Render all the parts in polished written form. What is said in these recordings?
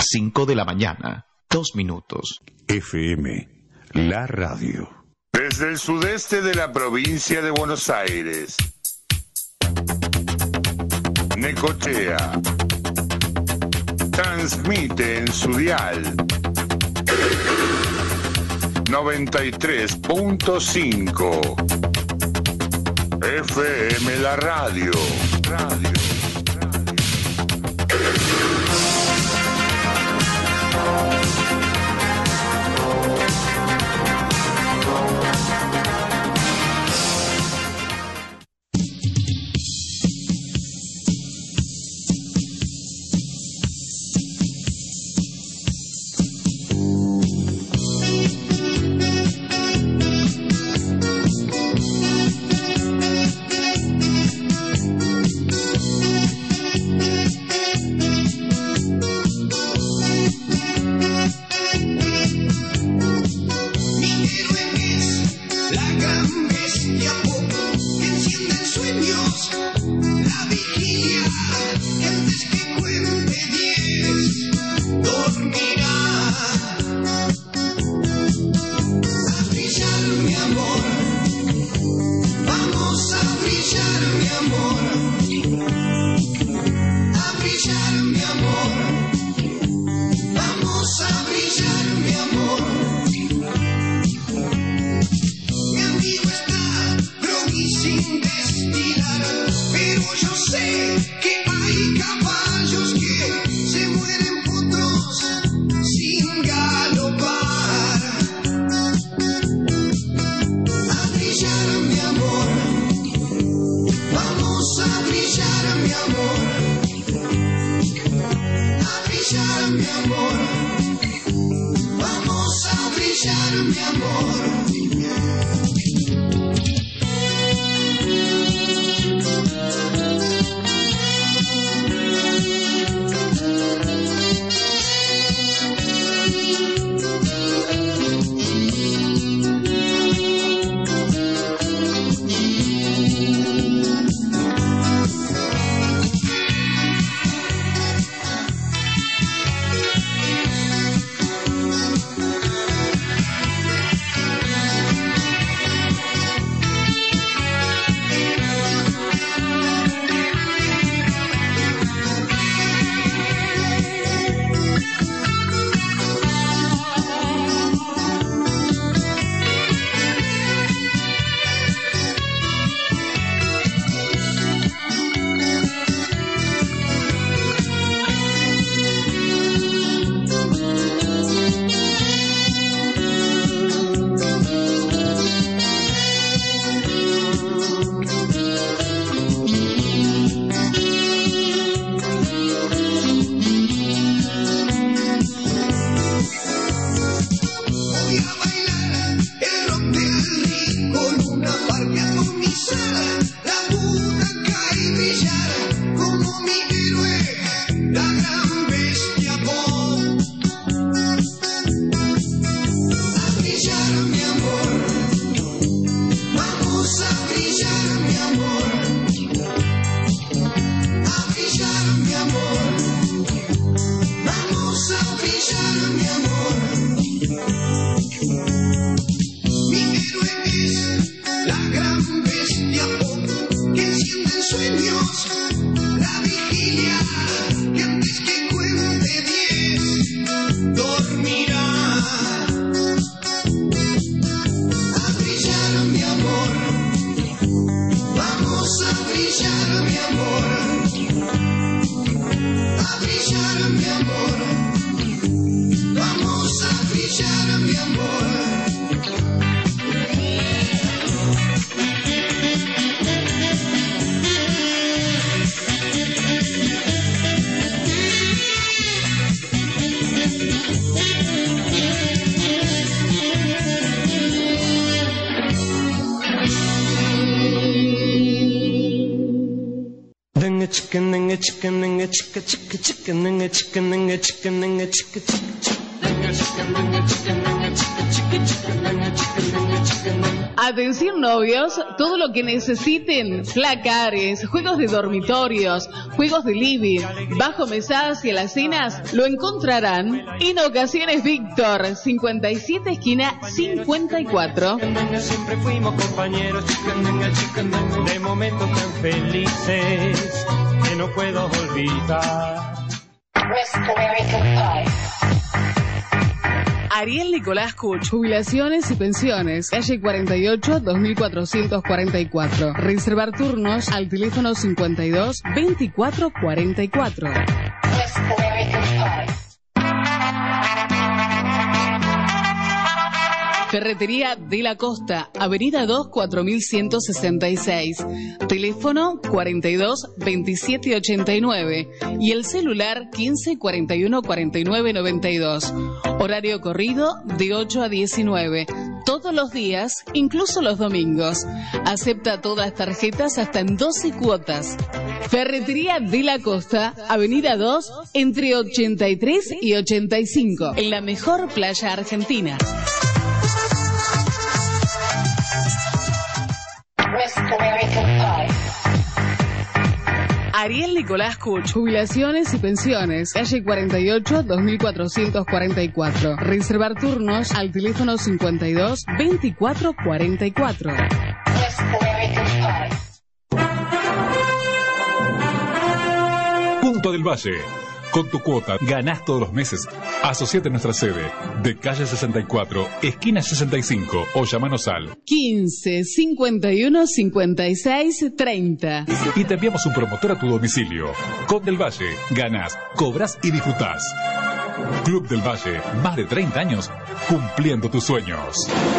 5 de la mañana, 2 minutos. FM, la radio. Desde el sudeste de la provincia de Buenos Aires, Necochea, transmite en su dial 93.5 FM La Radio. Chicken, chicken, chicken, chicken, chicken, chicken, chicken, chicken, chicken, chicken. Atención novios, todo lo que necesiten, placares, juegos de dormitorios, juegos de living, bajo mesadas y alacenas, lo encontrarán en Ocasiones Víctor, 57 esquina 54. Siempre fuimos compañeros, de momentos tan felices que no puedo olvidar. Ariel Nicolás Kuch, jubilaciones y pensiones, calle 48, 2444. Reservar turnos al teléfono 52 24 44. Ferretería de la Costa, Avenida 2, 4166. Teléfono 42 27 89 y el celular 15 41 49 92. Horario corrido de 8 a 19. Todos los días, incluso los domingos. Acepta todas tarjetas hasta en 12 cuotas. Ferretería de la Costa, Avenida 2, entre 83 y 85, en la mejor playa argentina. Ariel Nicolás Kuch, jubilaciones y pensiones, calle 48, 2444. Reservar turnos al teléfono 52 24 44. Punto del Valle. Con tu cuota ganás todos los meses. Asociate a nuestra sede de calle 64, esquina 65 o llamanos al 15 51 56 30. y te enviamos un promotor a tu domicilio. Con Del Valle, ganás, cobras y disfrutás. Club del Valle, más de 30 años cumpliendo tus sueños.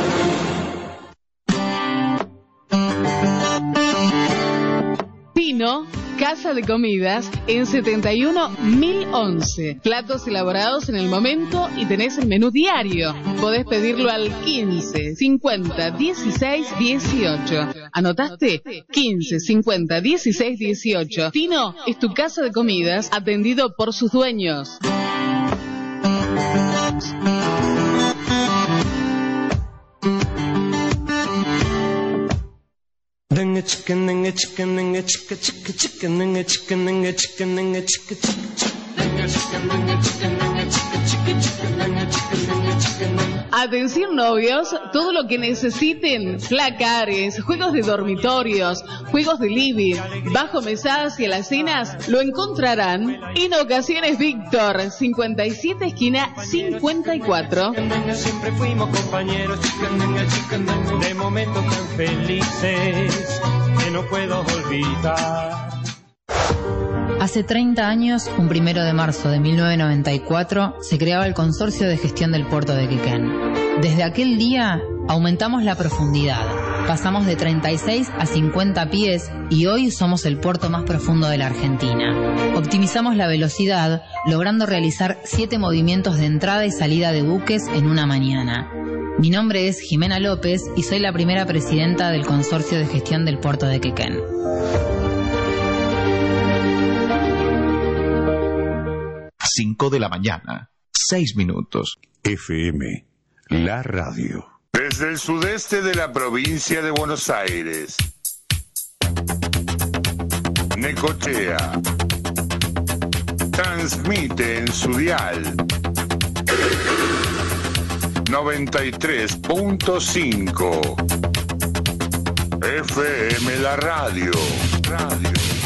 Pino, Casa de Comidas, en 71.011. Platos elaborados en el momento y tenés el menú diario. Podés pedirlo al 15 50 16 18. ¿Anotaste? 15 50 16 18. Pino es tu casa de comidas atendido por sus dueños. Atención novios, todo lo que necesiten, placares, juegos de dormitorios, juegos de living, bajo mesadas y alacenas, lo encontrarán en Ocasiones Víctor, 57 esquina 54. Siempre fuimos compañeros, de momentos tan felices que no puedo olvidar. Hace 30 años, un 1 de marzo de 1994, se creaba el Consorcio de Gestión del Puerto de Quequén. Desde aquel día, aumentamos la profundidad. Pasamos de 36 a 50 pies y hoy somos el puerto más profundo de la Argentina. Optimizamos la velocidad, logrando realizar 7 movimientos de entrada y salida de buques en una mañana. Mi nombre es Jimena López y soy la primera presidenta del Consorcio de Gestión del Puerto de Quequén. Cinco de la mañana, 6 minutos. FM, la radio. Desde el sudeste de la provincia de Buenos Aires, Necochea, transmite en su dial 93.5 FM La Radio.